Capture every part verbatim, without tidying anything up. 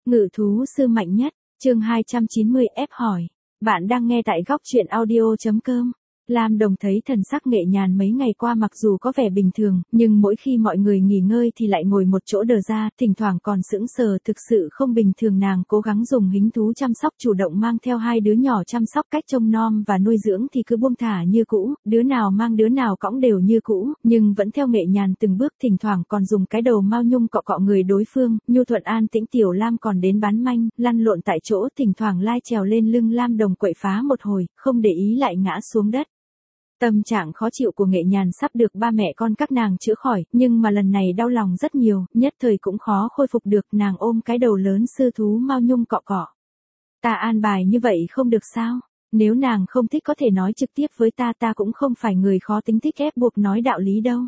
Ngự thú sư mạnh nhất, chương hai trăm chín mươi ép hỏi. Bạn đang nghe tại góc truyện audio.com. Lam Đồng thấy thần sắc Nghệ Nhàn mấy ngày qua mặc dù có vẻ bình thường, nhưng mỗi khi mọi người nghỉ ngơi thì lại ngồi một chỗ đờ ra, thỉnh thoảng còn sững sờ, thực sự không bình thường. Nàng cố gắng dùng hính thú chăm sóc, chủ động mang theo hai đứa nhỏ chăm sóc, cách trông nom và nuôi dưỡng thì cứ buông thả như cũ, đứa nào mang đứa nào cõng đều như cũ, nhưng vẫn theo Nghệ Nhàn từng bước, thỉnh thoảng còn dùng cái đầu mao nhung cọ cọ người đối phương. Nhu thuận an tĩnh Tiểu Lam còn đến bán manh, lăn lộn tại chỗ, thỉnh thoảng lai trèo lên lưng Lam Đồng quậy phá một hồi, không để ý lại ngã xuống đất. Tâm trạng khó chịu của Nghệ Nhàn sắp được ba mẹ con các nàng chữa khỏi, nhưng mà lần này đau lòng rất nhiều, nhất thời cũng khó khôi phục được. Nàng ôm cái đầu lớn sư thú mao nhung cọ cọ. Ta an bài như vậy không được sao? Nếu nàng không thích có thể nói trực tiếp với ta, ta cũng không phải người khó tính thích ép buộc nói đạo lý đâu.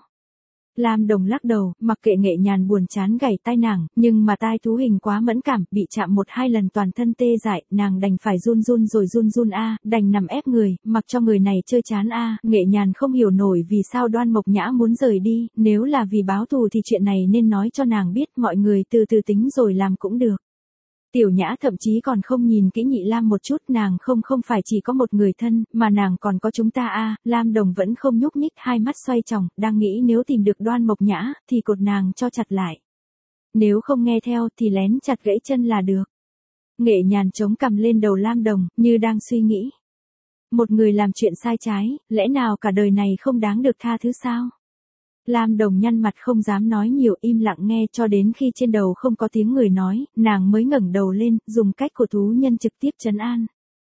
Lam Đồng lắc đầu, mặc kệ Nghệ Nhàn buồn chán gảy tai nàng, nhưng mà tai thú hình quá mẫn cảm, bị chạm một hai lần toàn thân tê dại, nàng đành phải run run rồi run run a, đành nằm ép người, mặc cho người này chơi chán a. Nghệ Nhàn không hiểu nổi vì sao Đoan Mộc Nhã muốn rời đi, nếu là vì báo thù thì chuyện này nên nói cho nàng biết, mọi người từ từ tính rồi làm cũng được. Tiểu Nhã thậm chí còn không nhìn kỹ Nhị Lam một chút, nàng không không phải chỉ có một người thân, mà nàng còn có chúng ta a. Lam Đồng vẫn không nhúc nhích, hai mắt xoay tròng, đang nghĩ nếu tìm được Đoan Mộc Nhã, thì cột nàng cho chặt lại. Nếu không nghe theo thì lén chặt gãy chân là được. Nghệ Nhàn chống cằm lên đầu Lam Đồng, như đang suy nghĩ. Một người làm chuyện sai trái, lẽ nào cả đời này không đáng được tha thứ sao? Lam Đồng nhăn mặt không dám nói nhiều, im lặng nghe cho đến khi trên đầu không có tiếng người nói, nàng mới ngẩng đầu lên, dùng cách của thú nhân trực tiếp trấn an.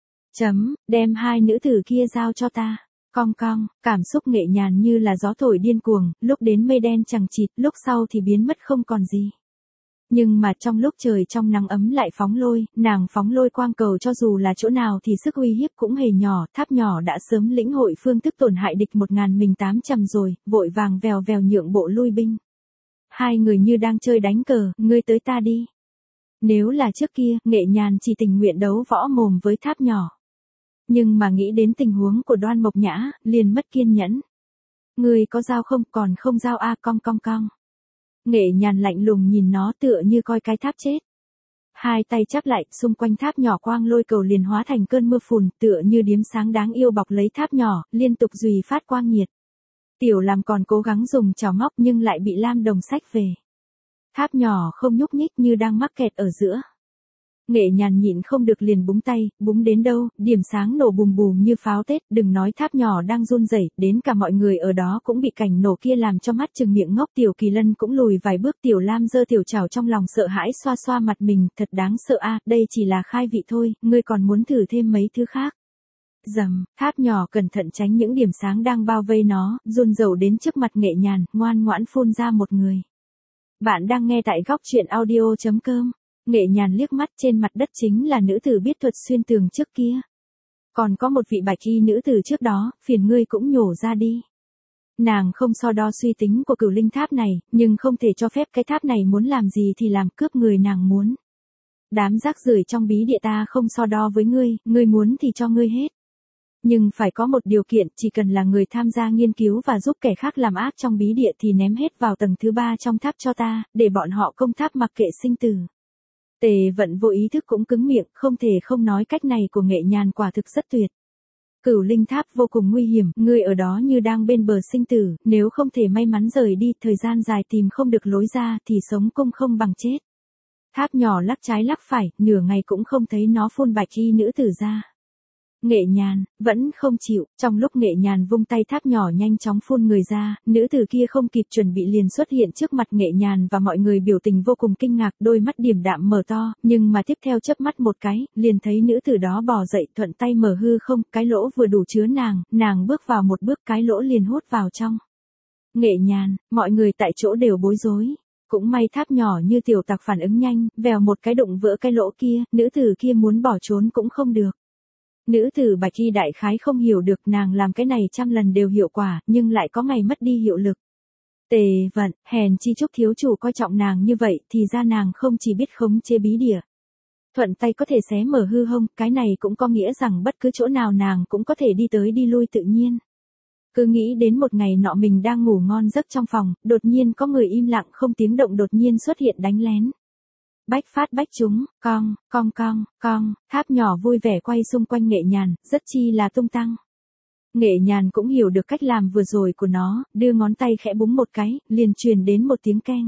Chấm, đem hai nữ tử kia giao cho ta. Cong cong, cảm xúc Nghệ Nhàn như là gió thổi điên cuồng, lúc đến mây đen chằng chịt, lúc sau thì biến mất không còn gì. Nhưng mà trong lúc trời trong nắng ấm lại phóng lôi, nàng phóng lôi quang cầu cho dù là chỗ nào thì sức uy hiếp cũng hề nhỏ. Tháp nhỏ đã sớm lĩnh hội phương thức tổn hại địch một ngàn mình tám trăm rồi, vội vàng vèo vèo nhượng bộ lui binh. Hai người như đang chơi đánh cờ, ngươi tới ta đi. Nếu là trước kia, Nghệ Nhàn chỉ tình nguyện đấu võ mồm với tháp nhỏ. Nhưng mà nghĩ đến tình huống của Đoan Mộc Nhã, liền mất kiên nhẫn. Ngươi có dao không, còn không dao a. Cong cong cong. Nghệ Nhàn lạnh lùng nhìn nó tựa như coi cái tháp chết. Hai tay chắp lại, xung quanh tháp nhỏ quang lôi cầu liền hóa thành cơn mưa phùn, tựa như điếm sáng đáng yêu bọc lấy tháp nhỏ, liên tục dùy phát quang nhiệt. Tiểu Lam còn cố gắng dùng chảo móc nhưng lại bị Lam Đồng xách về. Tháp nhỏ không nhúc nhích, như đang mắc kẹt ở giữa. Nghệ Nhàn nhịn không được liền búng tay, búng đến đâu, điểm sáng nổ bùm bùm như pháo Tết, đừng nói tháp nhỏ đang run rẩy, đến cả mọi người ở đó cũng bị cảnh nổ kia làm cho mắt trừng miệng ngốc. Tiểu Kỳ Lân cũng lùi vài bước, Tiểu Lam giơ tiểu chảo trong lòng sợ hãi xoa xoa mặt mình, thật đáng sợ a, đây chỉ là khai vị thôi, ngươi còn muốn thử thêm mấy thứ khác. Dầm, tháp nhỏ cẩn thận tránh những điểm sáng đang bao vây nó, run rẩu đến trước mặt Nghệ Nhàn, ngoan ngoãn phun ra một người. Bạn đang nghe tại góc truyện audio.com. Nghệ Nhàn liếc mắt, trên mặt đất chính là nữ tử biết thuật xuyên tường trước kia. Còn có một vị bạch y nữ tử trước đó, phiền ngươi cũng nhổ ra đi. Nàng không so đo suy tính của Cửu Linh Tháp này, nhưng không thể cho phép cái tháp này muốn làm gì thì làm, cướp người nàng muốn. Đám rác rưởi trong bí địa ta không so đo với ngươi, ngươi muốn thì cho ngươi hết. Nhưng phải có một điều kiện, chỉ cần là người tham gia nghiên cứu và giúp kẻ khác làm ác trong bí địa thì ném hết vào tầng thứ ba trong tháp cho ta, để bọn họ công tháp mặc kệ sinh tử. Tề Vận vô ý thức cũng cứng miệng, không thể không nói cách này của Nghệ Nhàn quả thực rất tuyệt. Cửu Linh Tháp vô cùng nguy hiểm, ngươi ở đó như đang bên bờ sinh tử, nếu không thể may mắn rời đi, thời gian dài tìm không được lối ra thì sống cũng không bằng chết. Tháp nhỏ lắc trái lắc phải, nửa ngày cũng không thấy nó phun bạch y nữ tử ra. Nghệ Nhàn, vẫn không chịu, trong lúc Nghệ Nhàn vung tay tháp nhỏ nhanh chóng phun người ra, nữ tử kia không kịp chuẩn bị liền xuất hiện trước mặt Nghệ Nhàn và mọi người biểu tình vô cùng kinh ngạc, đôi mắt điềm đạm mở to, nhưng mà tiếp theo chớp mắt một cái, liền thấy nữ tử đó bò dậy thuận tay mở hư không, cái lỗ vừa đủ chứa nàng, nàng bước vào một bước cái lỗ liền hút vào trong. Nghệ Nhàn, mọi người tại chỗ đều bối rối. Cũng may tháp nhỏ như tiểu tặc phản ứng nhanh, vèo một cái đụng vỡ cái lỗ kia, nữ tử kia muốn bỏ trốn cũng không được. Nữ tử bạch y đại khái không hiểu được nàng làm cái này trăm lần đều hiệu quả, nhưng lại có ngày mất đi hiệu lực. Tề Vận, hèn chi Trúc thiếu chủ coi trọng nàng như vậy thì ra nàng không chỉ biết khống chế bí địa. Thuận tay có thể xé mở hư hông, cái này cũng có nghĩa rằng bất cứ chỗ nào nàng cũng có thể đi tới đi lui tự nhiên. Cứ nghĩ đến một ngày nọ mình đang ngủ ngon giấc trong phòng, đột nhiên có người im lặng không tiếng động đột nhiên xuất hiện đánh lén. Bách phát bách trúng, cong, cong cong, cong, tháp nhỏ vui vẻ quay xung quanh Nghệ Nhàn, rất chi là tung tăng. Nghệ Nhàn cũng hiểu được cách làm vừa rồi của nó, đưa ngón tay khẽ búng một cái, liền truyền đến một tiếng keng.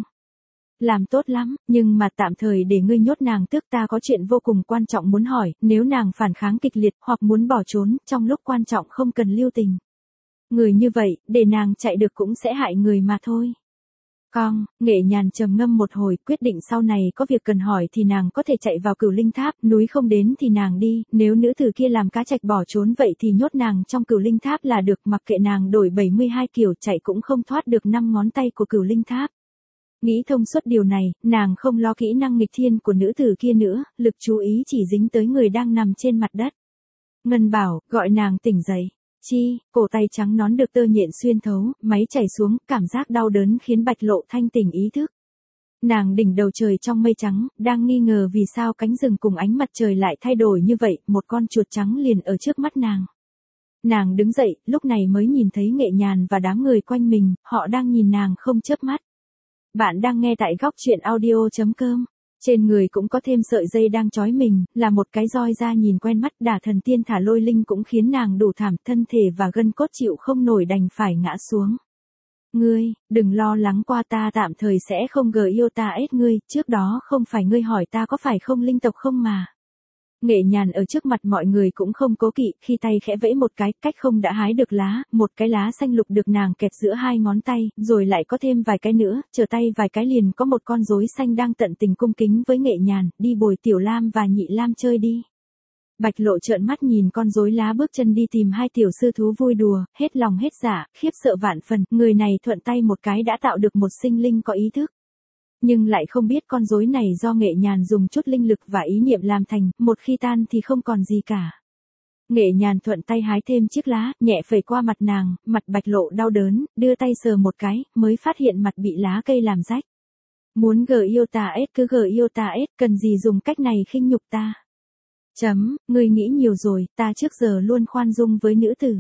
Làm tốt lắm, nhưng mà tạm thời để ngươi nhốt nàng tước, ta có chuyện vô cùng quan trọng muốn hỏi, nếu nàng phản kháng kịch liệt hoặc muốn bỏ trốn, trong lúc quan trọng không cần lưu tình. Người như vậy, để nàng chạy được cũng sẽ hại người mà thôi. Cong, Nghệ Nhàn trầm ngâm một hồi, quyết định sau này có việc cần hỏi thì nàng có thể chạy vào Cửu Linh Tháp, núi không đến thì nàng đi, nếu nữ tử kia làm cá trạch bỏ trốn vậy thì nhốt nàng trong Cửu Linh Tháp là được, mặc kệ nàng đổi bảy mươi hai kiểu chạy cũng không thoát được năm ngón tay của Cửu Linh Tháp. Nghĩ thông suốt điều này, nàng không lo kỹ năng nghịch thiên của nữ tử kia nữa, lực chú ý chỉ dính tới người đang nằm trên mặt đất. Ngân bảo, gọi nàng tỉnh dậy. Chi, cổ tay trắng nón được tơ nhện xuyên thấu, máy chảy xuống, cảm giác đau đớn khiến Bạch Lộ thanh tỉnh ý thức. Nàng đỉnh đầu trời trong mây trắng, đang nghi ngờ vì sao cánh rừng cùng ánh mặt trời lại thay đổi như vậy, một con chuột trắng liền ở trước mắt nàng. Nàng đứng dậy, lúc này mới nhìn thấy Nghệ Nhàn và đám người quanh mình, họ đang nhìn nàng không chớp mắt. Bạn đang nghe tại góc truyện audio chấm com. Trên người cũng có thêm sợi dây đang trói mình, là một cái roi da nhìn quen mắt, đả thần tiên thả lôi linh cũng khiến nàng đủ thảm, thân thể và gân cốt chịu không nổi đành phải ngã xuống. Ngươi, đừng lo lắng, qua ta tạm thời sẽ không gờ yêu ta ết ngươi, trước đó không phải ngươi hỏi ta có phải không linh tộc không mà. Nghệ Nhàn ở trước mặt mọi người cũng không cố kỵ, khi tay khẽ vẫy một cái, cách không đã hái được lá, một cái lá xanh lục được nàng kẹp giữa hai ngón tay, rồi lại có thêm vài cái nữa, trở tay vài cái liền có một con rối xanh đang tận tình cung kính với Nghệ Nhàn, đi bồi Tiểu Lam và Nhị Lam chơi đi. Bạch Lộ trợn mắt nhìn con rối lá bước chân đi tìm hai tiểu sư thú vui đùa, hết lòng hết dạ, khiếp sợ vạn phần, người này thuận tay một cái đã tạo được một sinh linh có ý thức. Nhưng lại không biết con rối này do Nghệ Nhàn dùng chút linh lực và ý niệm làm thành, một khi tan thì không còn gì cả. Nghệ Nhàn thuận tay hái thêm chiếc lá, nhẹ phẩy qua mặt nàng, mặt Bạch Lộ đau đớn, đưa tay sờ một cái, mới phát hiện mặt bị lá cây làm rách. Muốn gờ yêu ta ết cứ gờ yêu ta ết, cần gì dùng cách này khinh nhục ta. Chấm, ngươi nghĩ nhiều rồi, ta trước giờ luôn khoan dung với nữ tử.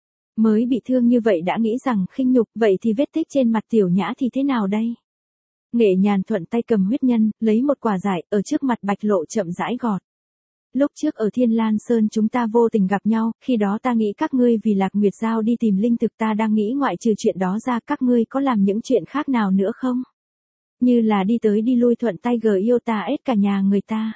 Mới bị thương như vậy đã nghĩ rằng khinh nhục, vậy thì vết tích trên mặt Tiểu Nhã thì thế nào đây? Nghệ Nhàn thuận tay cầm huyết nhân, lấy một quả giải, ở trước mặt Bạch Lộ chậm rãi gọt. Lúc trước ở Thiên Lan Sơn chúng ta vô tình gặp nhau, khi đó ta nghĩ các ngươi vì Lạc Nguyệt Giao đi tìm linh thực, ta đang nghĩ ngoại trừ chuyện đó ra các ngươi có làm những chuyện khác nào nữa không? Như là đi tới đi lui thuận tay gờ yêu ta ết cả nhà người ta.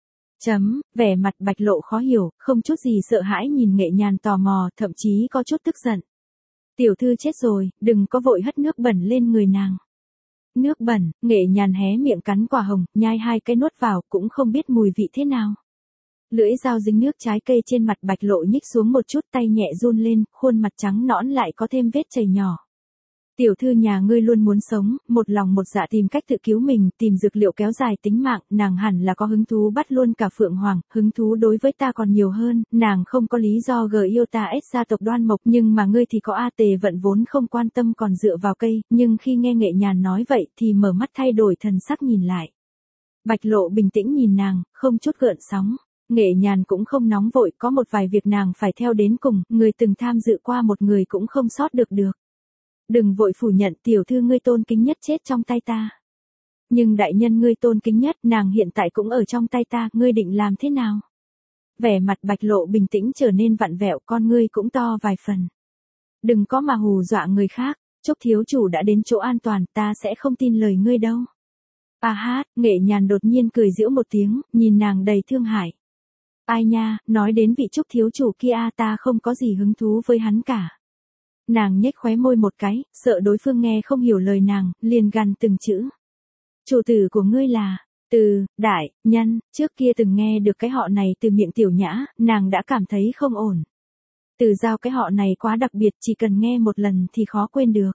Chấm, vẻ mặt Bạch Lộ khó hiểu, không chút gì sợ hãi nhìn Nghệ Nhàn tò mò, thậm chí có chút tức giận. Tiểu thư chết rồi, đừng có vội hất nước bẩn lên người nàng. Nước bẩn, Nghệ Nhàn hé miệng cắn quả hồng, nhai hai cái nuốt vào, cũng không biết mùi vị thế nào. Lưỡi dao dính nước trái cây trên mặt Bạch Lộ nhích xuống một chút, tay nhẹ run lên, khuôn mặt trắng nõn lại có thêm vết chảy nhỏ. Tiểu thư nhà ngươi luôn muốn sống, một lòng một dạ tìm cách tự cứu mình, tìm dược liệu kéo dài tính mạng, nàng hẳn là có hứng thú bắt luôn cả Phượng Hoàng, hứng thú đối với ta còn nhiều hơn, nàng không có lý do gờ yêu ta ết gia tộc Đoan Mộc, nhưng mà ngươi thì có A Tề Vận vốn không quan tâm còn dựa vào cây, nhưng khi nghe Nghệ Nhàn nói vậy thì mở mắt thay đổi thần sắc nhìn lại. Bạch Lộ bình tĩnh nhìn nàng, không chút gợn sóng. Nghệ Nhàn cũng không nóng vội, có một vài việc nàng phải theo đến cùng, người từng tham dự qua một người cũng không sót được được. Đừng vội phủ nhận, tiểu thư ngươi tôn kính nhất chết trong tay ta. Nhưng đại nhân ngươi tôn kính nhất, nàng hiện tại cũng ở trong tay ta, ngươi định làm thế nào? Vẻ mặt Bạch Lộ bình tĩnh trở nên vặn vẹo, con ngươi cũng to vài phần. Đừng có mà hù dọa người khác, Trúc thiếu chủ đã đến chỗ an toàn, ta sẽ không tin lời ngươi đâu. À hát, Nghệ Nhàn đột nhiên cười giễu một tiếng, nhìn nàng đầy thương hại. Ai nha, nói đến vị Trúc thiếu chủ kia ta không có gì hứng thú với hắn cả. Nàng nhếch khóe môi một cái, sợ đối phương nghe không hiểu lời nàng, liền gằn từng chữ. Chủ tử của ngươi là, Từ, Đại, Nhân, trước kia từng nghe được cái họ này từ miệng Tiểu Nhã, nàng đã cảm thấy không ổn. Từ Giao cái họ này quá đặc biệt, chỉ cần nghe một lần thì khó quên được.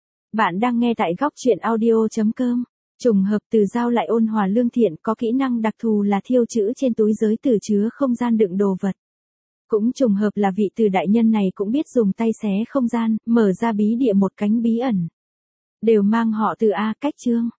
Bạn đang nghe tại góc truyện audio chấm com. Trùng hợp Từ Giao lại ôn hòa lương thiện, có kỹ năng đặc thù là thiêu chữ trên túi giới tử chứa không gian đựng đồ vật. Cũng trùng hợp là vị Từ đại nhân này cũng biết dùng tay xé không gian, mở ra bí địa một cánh bí ẩn. Đều mang họ Từ a, cách chương.